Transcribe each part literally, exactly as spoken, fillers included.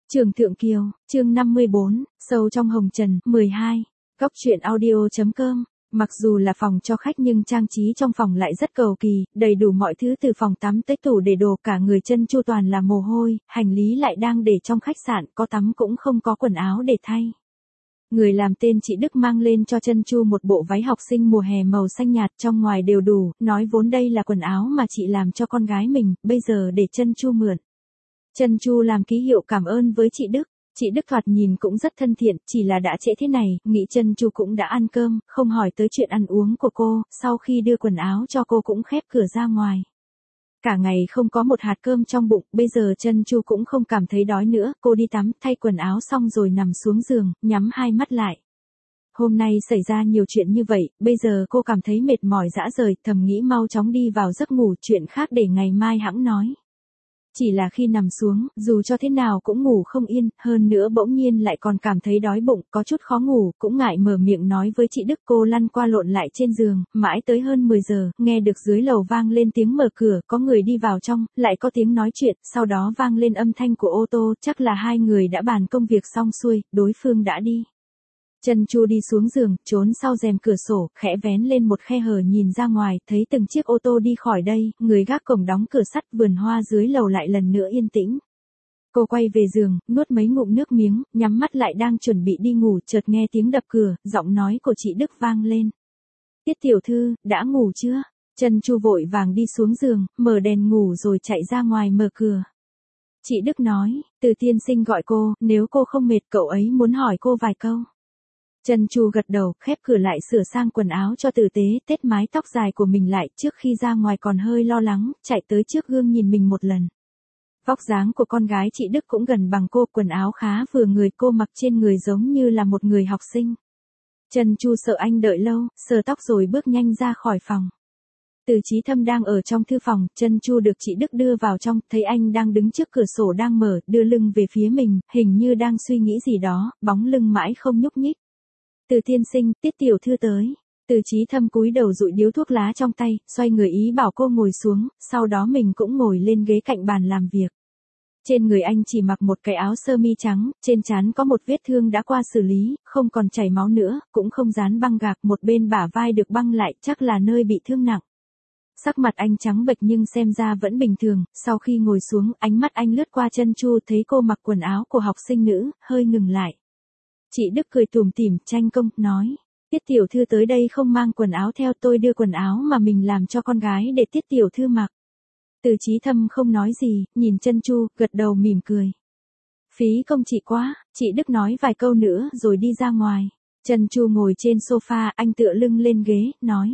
Trường Thượng Kiều, chương năm mươi bốn, sâu trong hồng trần, mười hai. Góc truyện audio.com. Mặc dù là phòng cho khách nhưng trang trí trong phòng lại rất cầu kỳ, đầy đủ mọi thứ từ phòng tắm tới tủ để đồ, cả người chân chu toàn là mồ hôi, hành lý lại đang để trong khách sạn, có tắm cũng không có quần áo để thay. Người làm tên chị Đức mang lên cho chân chu một bộ váy học sinh mùa hè màu xanh nhạt, trong ngoài đều đủ, nói vốn đây là quần áo mà chị làm cho con gái mình, bây giờ để chân chu mượn. Chân chu làm ký hiệu cảm ơn với chị Đức. Chị Đức thoạt nhìn cũng rất thân thiện, chỉ là đã trễ thế này, nghĩ chân chu cũng đã ăn cơm, không hỏi tới chuyện ăn uống của cô, sau khi đưa quần áo cho cô cũng khép cửa ra ngoài. Cả ngày không có một hạt cơm trong bụng, bây giờ chân chu cũng không cảm thấy đói nữa, cô đi tắm, thay quần áo xong rồi nằm xuống giường, nhắm hai mắt lại. Hôm nay xảy ra nhiều chuyện như vậy, bây giờ cô cảm thấy mệt mỏi rã rời, thầm nghĩ mau chóng đi vào giấc ngủ, chuyện khác để ngày mai hẵng nói. Chỉ là khi nằm xuống, dù cho thế nào cũng ngủ không yên, hơn nữa bỗng nhiên lại còn cảm thấy đói bụng, có chút khó ngủ, cũng ngại mở miệng nói với chị Đức. Cô lăn qua lộn lại trên giường, mãi tới hơn mười giờ, nghe được dưới lầu vang lên tiếng mở cửa, có người đi vào trong, lại có tiếng nói chuyện, sau đó vang lên âm thanh của ô tô, chắc là hai người đã bàn công việc xong xuôi, đối phương đã đi. Chân chu đi xuống giường, trốn sau rèm cửa sổ, khẽ vén lên một khe hở nhìn ra ngoài, thấy từng chiếc ô tô đi khỏi đây, người gác cổng đóng cửa sắt, vườn hoa dưới lầu lại lần nữa yên tĩnh. Cô quay về giường, nuốt mấy ngụm nước miếng, nhắm mắt lại đang chuẩn bị đi ngủ, chợt nghe tiếng đập cửa, giọng nói của chị Đức vang lên. Tiết tiểu thư, đã ngủ chưa? Chân chu vội vàng đi xuống giường, mở đèn ngủ rồi chạy ra ngoài mở cửa. Chị Đức nói, Từ tiên sinh gọi cô, nếu cô không mệt cậu ấy muốn hỏi cô vài câu. Chân chu gật đầu, khép cửa lại sửa sang quần áo cho tử tế, tết mái tóc dài của mình lại, trước khi ra ngoài còn hơi lo lắng, chạy tới trước gương nhìn mình một lần. Vóc dáng của con gái chị Đức cũng gần bằng cô, quần áo khá vừa người, cô mặc trên người giống như là một người học sinh. Chân chu sợ anh đợi lâu, sờ tóc rồi bước nhanh ra khỏi phòng. Từ Chí Thâm đang ở trong thư phòng, chân chu được chị Đức đưa vào trong, thấy anh đang đứng trước cửa sổ đang mở, đưa lưng về phía mình, hình như đang suy nghĩ gì đó, bóng lưng mãi không nhúc nhích. Từ tiên sinh, Tiết tiểu thư tới. Từ Chí Thâm cúi đầu dụi điếu thuốc lá trong tay, xoay người ý bảo cô ngồi xuống, sau đó mình cũng ngồi lên ghế cạnh bàn làm việc. Trên người anh chỉ mặc một cái áo sơ mi trắng, trên trán có một vết thương đã qua xử lý, không còn chảy máu nữa, cũng không dán băng gạc, một bên bả vai được băng lại, chắc là nơi bị thương nặng. Sắc mặt anh trắng bệch nhưng xem ra vẫn bình thường, sau khi ngồi xuống, ánh mắt anh lướt qua chân chu, thấy cô mặc quần áo của học sinh nữ, hơi ngừng lại. Chị Đức cười tủm tỉm, tranh công, nói, Tiết tiểu thư tới đây không mang quần áo theo, tôi đưa quần áo mà mình làm cho con gái để Tiết tiểu thư mặc. Từ Chí Thâm không nói gì, nhìn chân chu, gật đầu mỉm cười. Phí công chị quá, chị Đức nói vài câu nữa rồi đi ra ngoài. Chân chu ngồi trên sofa, anh tựa lưng lên ghế, nói.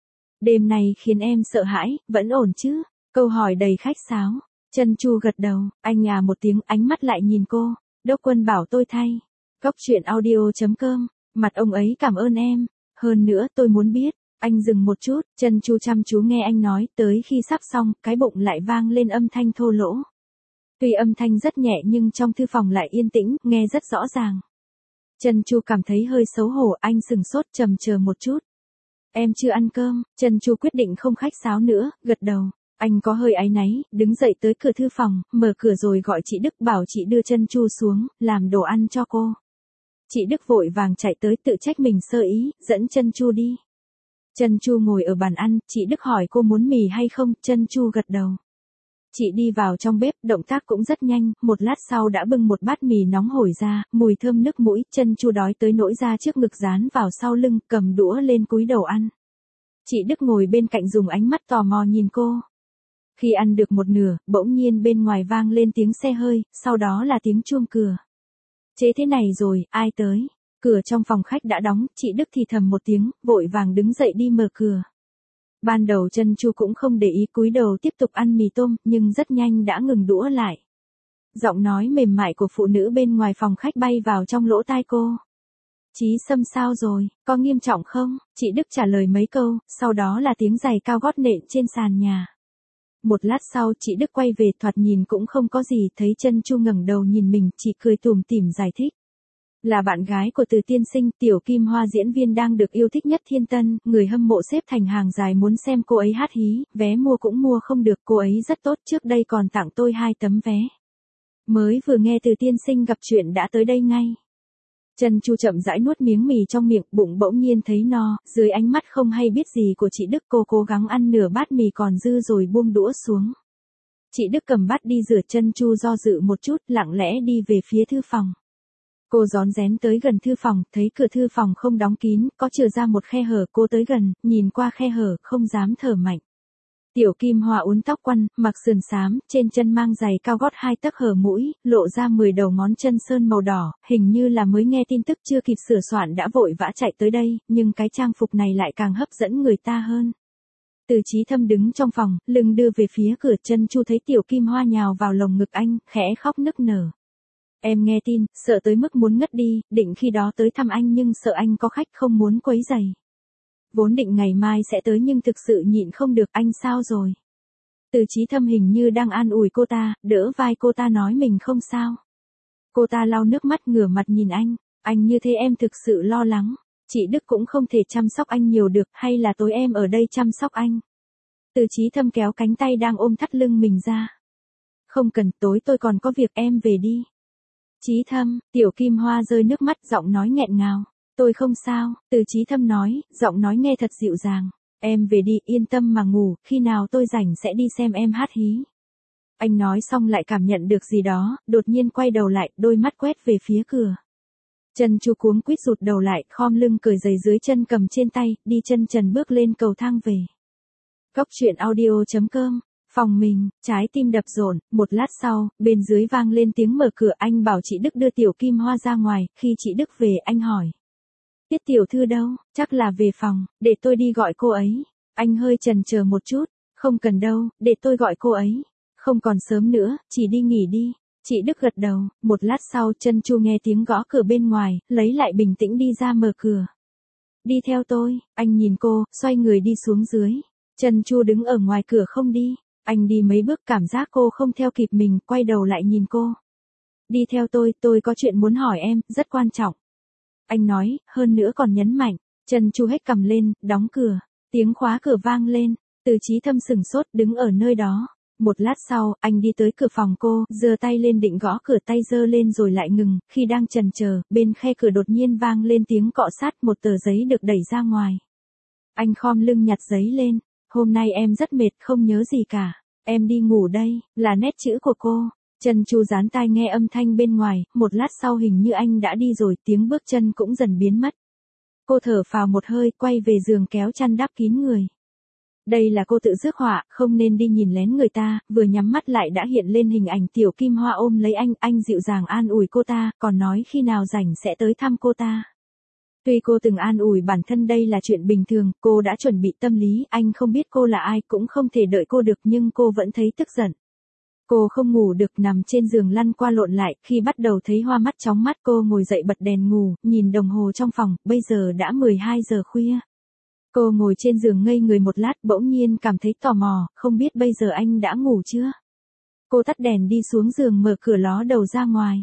Đêm này khiến em sợ hãi, vẫn ổn chứ? Câu hỏi đầy khách sáo. Chân chu gật đầu, anh à một tiếng, ánh mắt lại nhìn cô. Đốc Quân bảo tôi thay. Góc truyện audio.com, mặt ông ấy cảm ơn em. Hơn nữa tôi muốn biết. Anh dừng một chút, chân chu chăm chú nghe anh nói, tới khi sắp xong, cái bụng lại vang lên âm thanh thô lỗ. Tuy âm thanh rất nhẹ nhưng trong thư phòng lại yên tĩnh, nghe rất rõ ràng. Chân chu cảm thấy hơi xấu hổ, anh sừng sốt trầm chờ một chút. Em chưa ăn cơm, chân chu quyết định không khách sáo nữa, gật đầu. Anh có hơi áy náy, đứng dậy tới cửa thư phòng, mở cửa rồi gọi chị Đức bảo chị đưa chân chu xuống, làm đồ ăn cho cô. Chị Đức vội vàng chạy tới tự trách mình sơ ý, dẫn chân chu đi. Chân chu ngồi ở bàn ăn, chị Đức hỏi cô muốn mì hay không, chân chu gật đầu. Chị đi vào trong bếp, động tác cũng rất nhanh, một lát sau đã bưng một bát mì nóng hổi ra, mùi thơm nức mũi, chân chu đói tới nỗi ra trước ngực dán vào sau lưng, cầm đũa lên cúi đầu ăn. Chị Đức ngồi bên cạnh dùng ánh mắt tò mò nhìn cô. Khi ăn được một nửa, bỗng nhiên bên ngoài vang lên tiếng xe hơi, sau đó là tiếng chuông cửa. Chế thế này rồi, ai tới? Cửa trong phòng khách đã đóng, chị Đức thì thầm một tiếng, vội vàng đứng dậy đi mở cửa. Ban đầu chân chu cũng không để ý, cúi đầu tiếp tục ăn mì tôm, nhưng rất nhanh đã ngừng đũa lại. Giọng nói mềm mại của phụ nữ bên ngoài phòng khách bay vào trong lỗ tai cô. Chí Sâm sao rồi, có nghiêm trọng không? Chị Đức trả lời mấy câu, sau đó là tiếng giày cao gót nện trên sàn nhà. Một lát sau chị Đức quay về, thoạt nhìn cũng không có gì, thấy chân chu ngẩng đầu nhìn mình, chị cười tủm tỉm giải thích. Là bạn gái của Từ tiên sinh, Tiểu Kim Hoa diễn viên đang được yêu thích nhất Thiên Tân, người hâm mộ xếp thành hàng dài muốn xem cô ấy hát hí, vé mua cũng mua không được, cô ấy rất tốt, trước đây còn tặng tôi hai tấm vé. Mới vừa nghe từ tiên sinh gặp chuyện đã tới đây ngay. Trân Chu chậm rãi nuốt miếng mì trong miệng, bụng bỗng nhiên thấy no, dưới ánh mắt không hay biết gì của chị Đức cô cố gắng ăn nửa bát mì còn dư rồi buông đũa xuống. Chị Đức cầm bát đi rửa, Trân Chu do dự một chút, lặng lẽ đi về phía thư phòng. Cô rón rén tới gần thư phòng, thấy cửa thư phòng không đóng kín, có chừa ra một khe hở, cô tới gần, nhìn qua khe hở, không dám thở mạnh. Tiểu Kim Hoa uốn tóc quăn, mặc sườn xám, trên chân mang giày cao gót hai tấc hở mũi, lộ ra mười đầu ngón chân sơn màu đỏ, hình như là mới nghe tin tức chưa kịp sửa soạn đã vội vã chạy tới đây, nhưng cái trang phục này lại càng hấp dẫn người ta hơn. Từ Chí Thâm đứng trong phòng, lưng đưa về phía cửa, Trân Chu thấy Tiểu Kim Hoa nhào vào lồng ngực anh, khẽ khóc nức nở. Em nghe tin, sợ tới mức muốn ngất đi, định khi đó tới thăm anh nhưng sợ anh có khách không muốn quấy rầy. Vốn định ngày mai sẽ tới nhưng thực sự nhịn không được, anh sao rồi? Từ Chí Thâm hình như đang an ủi cô ta, đỡ vai cô ta nói mình không sao. Cô ta lau nước mắt ngửa mặt nhìn anh, anh như thế em thực sự lo lắng. Chị Đức cũng không thể chăm sóc anh nhiều được, hay là tối em ở đây chăm sóc anh? Từ Chí Thâm kéo cánh tay đang ôm thắt lưng mình ra. Không cần, tối tôi còn có việc, em về đi. Chí Thâm, Tiểu Kim Hoa rơi nước mắt, giọng nói nghẹn ngào. Tôi không sao, Từ Chí Thâm nói, giọng nói nghe thật dịu dàng. Em về đi, yên tâm mà ngủ, khi nào tôi rảnh sẽ đi xem em hát hí. Anh nói xong lại cảm nhận được gì đó, đột nhiên quay đầu lại, đôi mắt quét về phía cửa. Trân Chu cuống quýt rụt đầu lại, khom lưng cởi giày dưới chân cầm trên tay, đi chân trần bước lên cầu thang về. Cốc truyện audio chấm com, phòng mình, trái tim đập rộn, một lát sau, bên dưới vang lên tiếng mở cửa, anh bảo chị Đức đưa Tiểu Kim Hoa ra ngoài, khi chị Đức về anh hỏi. Tiết tiểu thư đâu, chắc là về phòng, để tôi đi gọi cô ấy. Anh hơi chần chờ một chút, không cần đâu, để tôi gọi cô ấy. Không còn sớm nữa, chỉ đi nghỉ đi. Chị Đức gật đầu, một lát sau Trân Chu nghe tiếng gõ cửa bên ngoài, lấy lại bình tĩnh đi ra mở cửa. Đi theo tôi, anh nhìn cô, xoay người đi xuống dưới. Trân Chu đứng ở ngoài cửa không đi, anh đi mấy bước cảm giác cô không theo kịp mình, quay đầu lại nhìn cô. Đi theo tôi, tôi có chuyện muốn hỏi em, rất quan trọng. Anh nói, hơn nữa còn nhấn mạnh. Trân Chu hét cầm lên, đóng cửa. Tiếng khóa cửa vang lên. Từ Chí Thâm sừng sốt đứng ở nơi đó. Một lát sau, anh đi tới cửa phòng cô, giơ tay lên định gõ cửa, tay giơ lên rồi lại ngừng, khi đang chần chờ, bên khe cửa đột nhiên vang lên tiếng cọ sát, một tờ giấy được đẩy ra ngoài. Anh khom lưng nhặt giấy lên. Hôm nay em rất mệt, không nhớ gì cả. Em đi ngủ đây, là nét chữ của cô. Trân Chu dán tai nghe âm thanh bên ngoài, một lát sau hình như anh đã đi rồi, tiếng bước chân cũng dần biến mất. Cô thở phào một hơi, quay về giường kéo chăn đắp kín người. Đây là cô tự rước họa, không nên đi nhìn lén người ta, vừa nhắm mắt lại đã hiện lên hình ảnh Tiểu Kim Hoa ôm lấy anh, anh dịu dàng an ủi cô ta, còn nói khi nào rảnh sẽ tới thăm cô ta. Tuy cô từng an ủi bản thân đây là chuyện bình thường, cô đã chuẩn bị tâm lý, anh không biết cô là ai, cũng không thể đợi cô được nhưng cô vẫn thấy tức giận. Cô không ngủ được, nằm trên giường lăn qua lộn lại, khi bắt đầu thấy hoa mắt chóng mắt cô ngồi dậy bật đèn ngủ, nhìn đồng hồ trong phòng, bây giờ đã mười hai giờ khuya. Cô ngồi trên giường ngây người một lát, bỗng nhiên cảm thấy tò mò, không biết bây giờ anh đã ngủ chưa? Cô tắt đèn đi xuống giường mở cửa ló đầu ra ngoài.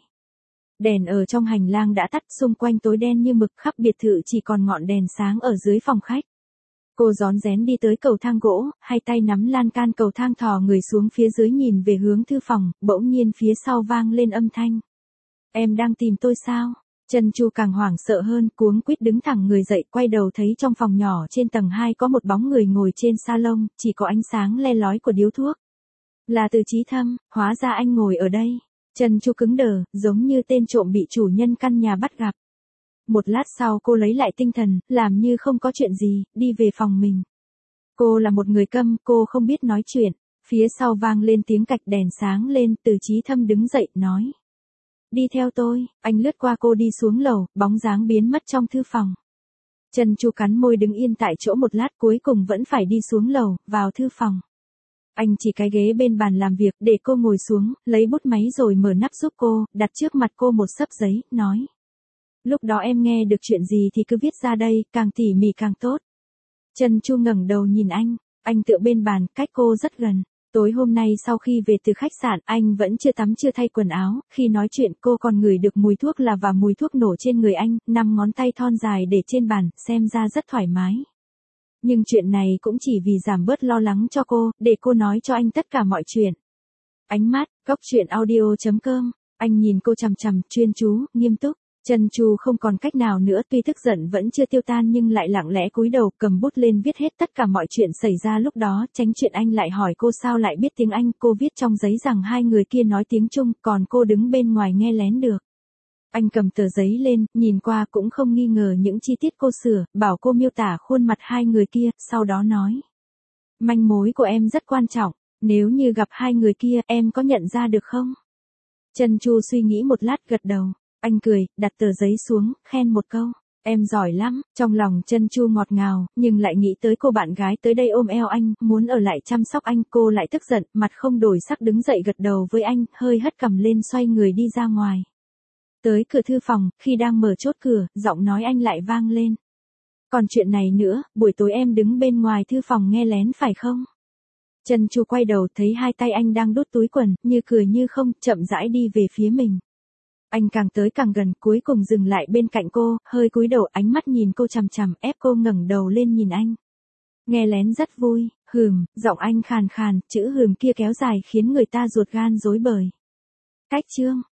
Đèn ở trong hành lang đã tắt, xung quanh tối đen như mực, khắp biệt thự chỉ còn ngọn đèn sáng ở dưới phòng khách. Cô rón rén đi tới cầu thang gỗ, hai tay nắm lan can cầu thang thò người xuống phía dưới nhìn về hướng thư phòng, bỗng nhiên phía sau vang lên âm thanh. Em đang tìm tôi sao? Trân Chu càng hoảng sợ hơn, cuống quýt đứng thẳng người dậy, quay đầu thấy trong phòng nhỏ trên tầng hai có một bóng người ngồi trên salon, chỉ có ánh sáng le lói của điếu thuốc. Là Từ Chí Thâm, hóa ra anh ngồi ở đây. Trân Chu cứng đờ, giống như tên trộm bị chủ nhân căn nhà bắt gặp. Một lát sau cô lấy lại tinh thần, làm như không có chuyện gì, đi về phòng mình. Cô là một người câm, cô không biết nói chuyện. Phía sau vang lên tiếng cạch, đèn sáng lên, Từ Chí Thâm đứng dậy, nói. Đi theo tôi, anh lướt qua cô đi xuống lầu, bóng dáng biến mất trong thư phòng. Trân Chu cắn môi đứng yên tại chỗ một lát, cuối cùng vẫn phải đi xuống lầu, vào thư phòng. Anh chỉ cái ghế bên bàn làm việc để cô ngồi xuống, lấy bút máy rồi mở nắp giúp cô, đặt trước mặt cô một xấp giấy, nói. Lúc đó em nghe được chuyện gì thì cứ viết ra đây, càng tỉ mỉ càng tốt. Trân Chu ngẩng đầu nhìn anh, anh tựa bên bàn, cách cô rất gần. Tối hôm nay sau khi về từ khách sạn, anh vẫn chưa tắm chưa thay quần áo, khi nói chuyện cô còn ngửi được mùi thuốc là và mùi thuốc nổ trên người anh, năm ngón tay thon dài để trên bàn, xem ra rất thoải mái. Nhưng chuyện này cũng chỉ vì giảm bớt lo lắng cho cô, để cô nói cho anh tất cả mọi chuyện. Ánh mắt, góc chuyện audio chấm com. Anh nhìn cô chằm chằm, chuyên chú, nghiêm túc. Trần Chu không còn cách nào nữa, tuy tức giận vẫn chưa tiêu tan nhưng lại lặng lẽ cúi đầu cầm bút lên viết hết tất cả mọi chuyện xảy ra lúc đó, tránh chuyện anh lại hỏi cô sao lại biết tiếng Anh. Cô viết trong giấy rằng hai người kia nói tiếng Trung, còn cô đứng bên ngoài nghe lén được. Anh cầm tờ giấy lên, nhìn qua cũng không nghi ngờ những chi tiết cô sửa, bảo cô miêu tả khuôn mặt hai người kia, sau đó nói. Manh mối của em rất quan trọng, nếu như gặp hai người kia, em có nhận ra được không? Trần Chu suy nghĩ một lát gật đầu. Anh cười, đặt tờ giấy xuống, khen một câu. Em giỏi lắm. Trong lòng Trần Chu ngọt ngào, nhưng lại nghĩ tới cô bạn gái tới đây ôm eo anh, muốn ở lại chăm sóc anh. Cô lại tức giận, mặt không đổi sắc đứng dậy gật đầu với anh, hơi hất cằm lên xoay người đi ra ngoài. Tới cửa thư phòng, khi đang mở chốt cửa, giọng nói anh lại vang lên. Còn chuyện này nữa, buổi tối em đứng bên ngoài thư phòng nghe lén phải không? Trần Chu quay đầu thấy hai tay anh đang đút túi quần, như cười như không, chậm rãi đi về phía mình. Anh càng tới càng gần, cuối cùng dừng lại bên cạnh cô, hơi cúi đầu, ánh mắt nhìn cô chằm chằm, ép cô ngẩng đầu lên nhìn anh. Nghe lén rất vui, hừm, giọng anh khàn khàn, chữ hừm kia kéo dài khiến người ta ruột gan rối bời. Cách chương